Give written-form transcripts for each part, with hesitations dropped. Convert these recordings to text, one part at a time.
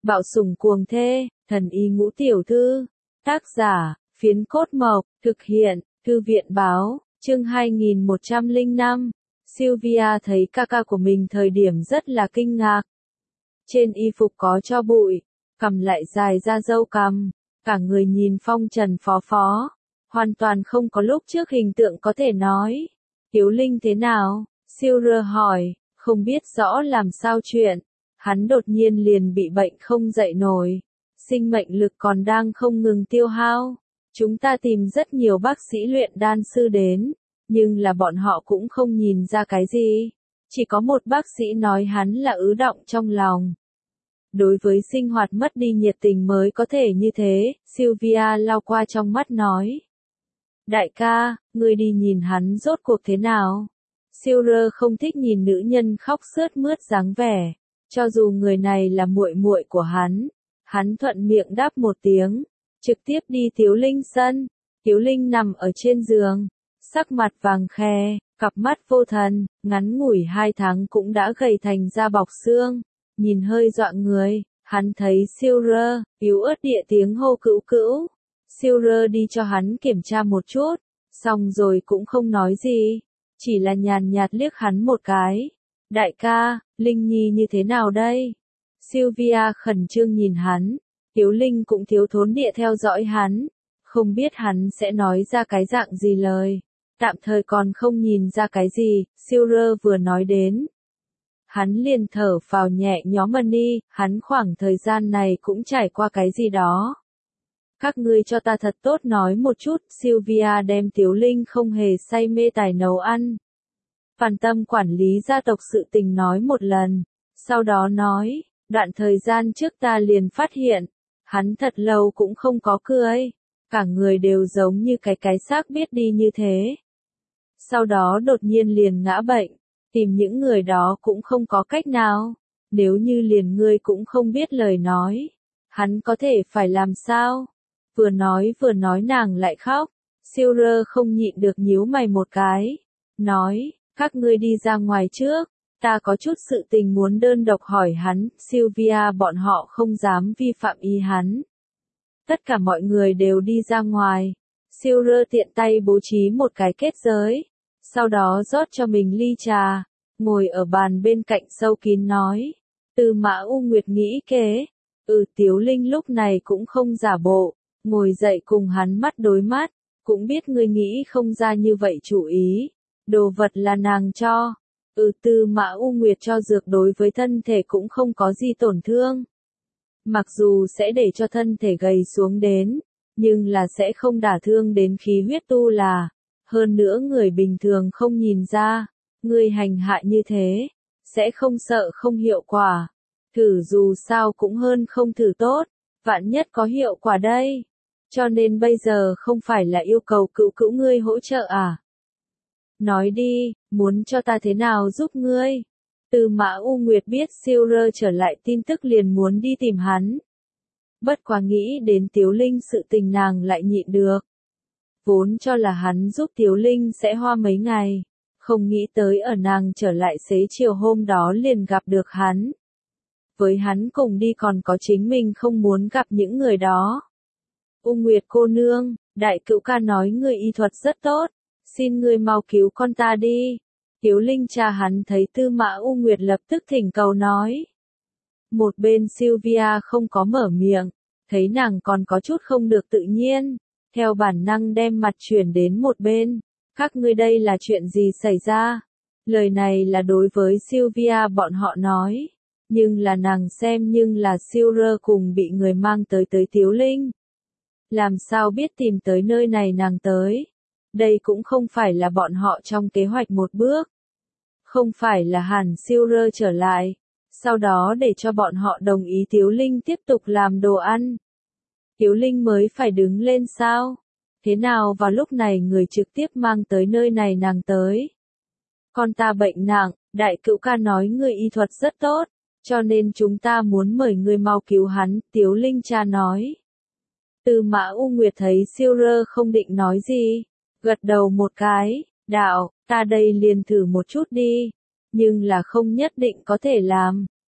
Bạo sủng cuồng thê, thần y ngũ tiểu thư. Tác giả, Phiến Cốt Mộc, thực hiện, Thư viện báo, chương 2105. Sylvia thấy ca ca của mình thời điểm rất là kinh ngạc. Trên y phục có tro bụi, cằm lại dài ra râu cằm, cả người nhìn phong trần phó phó, hoàn toàn không có lúc trước hình tượng có thể nói. Tiếu Linh thế nào? Sylvia hỏi, không biết rõ làm sao chuyện. Hắn đột nhiên liền bị bệnh không dậy nổi. Sinh mệnh lực còn đang không ngừng tiêu hao. Chúng ta tìm rất nhiều bác sĩ luyện đan sư đến, nhưng là bọn họ cũng không nhìn ra cái gì. Chỉ có một bác sĩ nói hắn là ứ đọng trong lòng. Đối với sinh hoạt mất đi nhiệt tình mới có thể như thế, Sylvia lau qua trong mắt nói. Đại ca, ngươi đi nhìn hắn rốt cuộc thế nào? Sylvia không thích nhìn nữ nhân khóc sướt mướt dáng vẻ. Cho dù người này là muội muội của hắn thuận miệng đáp một tiếng, trực tiếp đi Tiếu Linh sân. Tiếu Linh nằm ở trên giường, sắc mặt vàng khè, cặp mắt vô thần, ngắn ngủi 2 tháng cũng đã gầy thành da bọc xương, nhìn hơi dọa người. Hắn thấy Sylvia, yếu ớt địa tiếng hô cữu cữu. Sylvia đi cho hắn kiểm tra một chút, xong rồi cũng không nói gì, chỉ là nhàn nhạt liếc hắn một cái. Đại ca, Linh Nhi như thế nào đây? Sylvia khẩn trương nhìn hắn, Tiếu Linh cũng thiếu thốn địa theo dõi hắn, không biết hắn sẽ nói ra cái dạng gì lời. Tạm thời còn không nhìn ra cái gì, Sylvia vừa nói đến. Hắn liền thở phào nhẹ nhõm đi, hắn khoảng thời gian này cũng trải qua cái gì đó. Các ngươi cho ta thật tốt nói một chút, Sylvia đem Tiếu Linh không hề say mê tài nấu ăn. Phản tâm quản lý gia tộc sự tình nói một lần, sau đó nói, đoạn thời gian trước ta liền phát hiện, hắn thật lâu cũng không có cười, cả người đều giống như cái xác biết đi như thế. Sau đó đột nhiên liền ngã bệnh, tìm những người đó cũng không có cách nào, nếu như liền ngươi cũng không biết lời nói, hắn có thể phải làm sao? Vừa nói nàng lại khóc, Sylvia không nhịn được nhíu mày một cái, nói, các ngươi đi ra ngoài trước, ta có chút sự tình muốn đơn độc hỏi hắn. Sylvia bọn họ không dám vi phạm ý hắn. Tất cả mọi người đều đi ra ngoài. Sylvia tiện tay bố trí một cái kết giới, sau đó rót cho mình ly trà, ngồi ở bàn bên cạnh sâu kín nói. Tư Mã U Nguyệt nghĩ kế. Tiếu Linh lúc này cũng không giả bộ, ngồi dậy cùng hắn mắt đối mắt, cũng biết ngươi nghĩ không ra như vậy chủ ý. Đồ vật là nàng cho. Tư Mã U Nguyệt cho dược đối với thân thể cũng không có gì tổn thương. Mặc dù sẽ để cho thân thể gầy xuống đến, nhưng là sẽ không đả thương đến khí huyết tu là. Hơn nữa người bình thường không nhìn ra, người hành hạ như thế, sẽ không sợ không hiệu quả. Thử dù sao cũng hơn không thử tốt, vạn nhất có hiệu quả đây. Cho nên bây giờ không phải là yêu cầu cữu ngươi hỗ trợ à? Nói đi, muốn cho ta thế nào giúp ngươi? Tư Mã U Nguyệt biết Sylvia trở lại tin tức liền muốn đi tìm hắn. Bất quá nghĩ đến Tiếu Linh sự tình nàng lại nhịn được. Vốn cho là hắn giúp Tiếu Linh sẽ hoa mấy ngày, không nghĩ tới ở nàng trở lại xế chiều hôm đó liền gặp được hắn. Với hắn cùng đi còn có chính mình không muốn gặp những người đó. U Nguyệt cô nương, đại cữu ca nói người y thuật rất tốt. Xin ngươi mau cứu con ta đi. Tiếu Linh cha hắn thấy Tư Mã U Nguyệt lập tức thỉnh cầu nói. Một bên Sylvia không có mở miệng, thấy nàng còn có chút không được tự nhiên, theo bản năng đem mặt chuyển đến một bên. Các ngươi đây là chuyện gì xảy ra? Lời này là đối với Sylvia bọn họ nói, nhưng là nàng xem nhưng là Sylvia cùng bị người mang tới Tiếu Linh. Làm sao biết tìm tới nơi này nàng tới? Đây cũng không phải là bọn họ trong kế hoạch một bước. Không phải là hẳn Sylvia trở lại, sau đó để cho bọn họ đồng ý Tiếu Linh tiếp tục làm đồ ăn. Tiếu Linh mới phải đứng lên sao? Thế nào vào lúc này người trực tiếp mang tới nơi này nàng tới? Con ta bệnh nặng, đại cữu ca nói người y thuật rất tốt, cho nên chúng ta muốn mời người mau cứu hắn, Tiếu Linh cha nói. Tư Mã U Nguyệt thấy Sylvia không định nói gì, gật đầu một cái, đạo, ta đây liền thử một chút đi, nhưng là không nhất định có thể làm,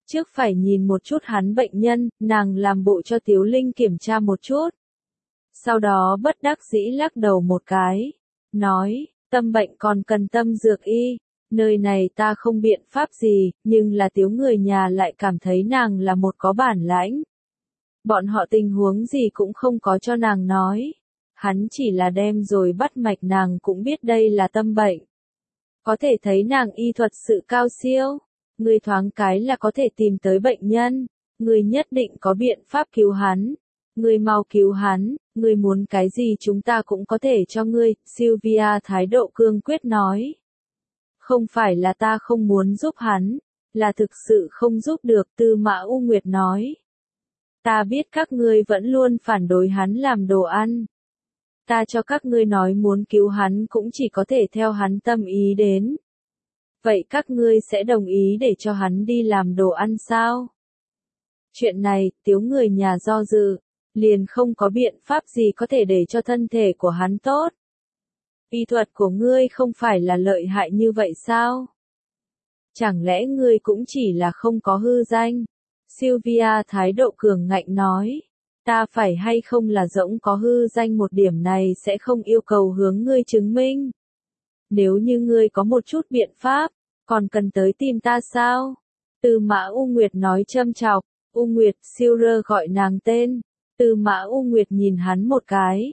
Trước phải nhìn một chút hắn bệnh nhân, nàng làm bộ cho Tiếu Linh kiểm tra một chút. Sau đó bất đắc dĩ lắc đầu một cái. Nói, tâm bệnh còn cần tâm dược y. Nơi này ta không biện pháp gì, nhưng là Tiếu người nhà lại cảm thấy nàng là một có bản lãnh. Bọn họ tình huống gì cũng không có cho nàng nói. Hắn chỉ là đem rồi bắt mạch nàng cũng biết đây là tâm bệnh. Có thể thấy nàng y thuật sự cao siêu. Người thoáng cái là có thể tìm tới bệnh nhân. Người nhất định có biện pháp cứu hắn. Người mau cứu hắn, người muốn cái gì chúng ta cũng có thể cho ngươi, Sylvia thái độ cương quyết nói. Không phải là ta không muốn giúp hắn, là thực sự không giúp được, Tư Mã U Nguyệt nói. Ta biết các ngươi vẫn luôn phản đối hắn làm đồ ăn. Ta cho các ngươi nói muốn cứu hắn cũng chỉ có thể theo hắn tâm ý đến. Vậy các ngươi sẽ đồng ý để cho hắn đi làm đồ ăn sao? Chuyện này, Tiếu người nhà do dự, liền không có biện pháp gì có thể để cho thân thể của hắn tốt. Y thuật của ngươi không phải là lợi hại như vậy sao? Chẳng lẽ ngươi cũng chỉ là không có hư danh? Sylvia thái độ cường ngạnh nói. Ta phải hay không là rỗng có hư danh một điểm này sẽ không yêu cầu hướng ngươi chứng minh. Nếu như ngươi có một chút biện pháp, còn cần tới tìm ta sao? Tư Mã U Nguyệt nói châm chọc. U Nguyệt, Silver gọi nàng tên. Tư Mã U Nguyệt nhìn hắn một cái.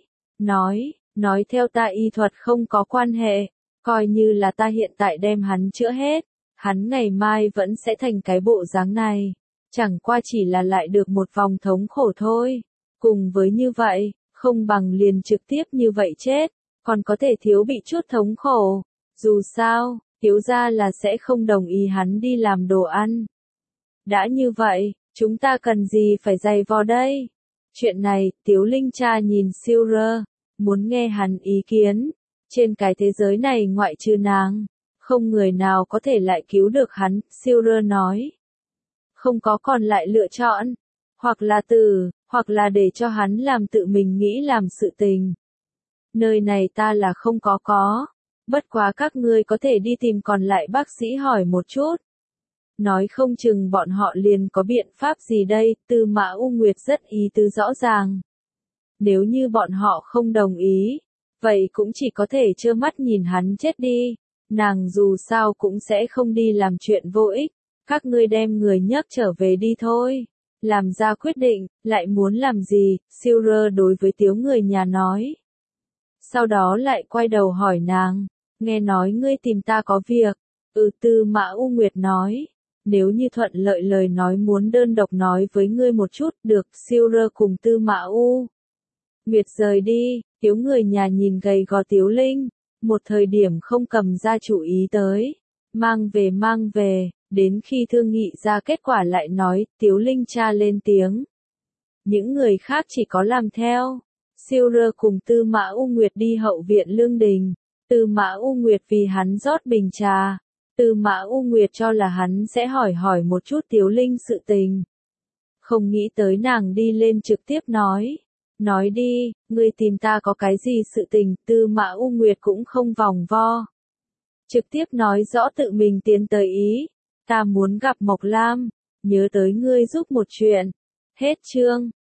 Nói theo ta y thuật không có quan hệ. Coi như là ta hiện tại đem hắn chữa hết. Hắn ngày mai vẫn sẽ thành cái bộ dáng này. Chẳng qua chỉ là lại được một vòng thống khổ thôi. Cùng với như vậy, không bằng liền trực tiếp như vậy chết. Còn có thể thiếu bị chút thống khổ. Dù sao, thiếu gia là sẽ không đồng ý hắn đi làm đồ ăn. Đã như vậy, chúng ta cần gì phải dày vò đây? Chuyện này, Tiếu Linh cha nhìn Silver, muốn nghe hắn ý kiến. Trên cái thế giới này ngoại trừ nàng, không người nào có thể lại cứu được hắn, Silver nói. Không có còn lại lựa chọn, hoặc là hoặc là để cho hắn làm tự mình nghĩ làm sự tình. Nơi này ta là không có. Bất quá các ngươi có thể đi tìm còn lại bác sĩ hỏi một chút. Nói không chừng bọn họ liền có biện pháp gì đây, Tư Mã U Nguyệt rất ý tứ rõ ràng. Nếu như bọn họ không đồng ý, vậy cũng chỉ có thể trơ mắt nhìn hắn chết đi. Nàng dù sao cũng sẽ không đi làm chuyện vô ích. Các ngươi đem người nhấc trở về đi thôi. Làm ra quyết định, lại muốn làm gì, Silver đối với Tiếu người nhà nói. Sau đó lại quay đầu hỏi nàng, nghe nói ngươi tìm ta có việc. Tư Mã U Nguyệt nói. Nếu như thuận lợi lời nói muốn đơn độc nói với ngươi một chút, được, Silver cùng Tư Mã U Nguyệt rời đi, Tiếu người nhà nhìn gầy gò Tiếu Linh, một thời điểm không cầm ra chủ ý tới, mang về, đến khi thương nghị ra kết quả lại nói, Tiếu Linh cha lên tiếng. Những người khác chỉ có làm theo, Silver cùng Tư Mã U Nguyệt đi hậu viện Lương Đình, Tư Mã U Nguyệt vì hắn rót bình trà. Tư Mã U Nguyệt cho là hắn sẽ hỏi một chút Tiếu Linh sự tình. Không nghĩ tới nàng đi lên trực tiếp nói. Nói đi, ngươi tìm ta có cái gì sự tình, Tư Mã U Nguyệt cũng không vòng vo. Trực tiếp nói rõ tự mình tiến tới ý. Ta muốn gặp Mộc Lam, nhớ tới ngươi giúp một chuyện. Hết chương.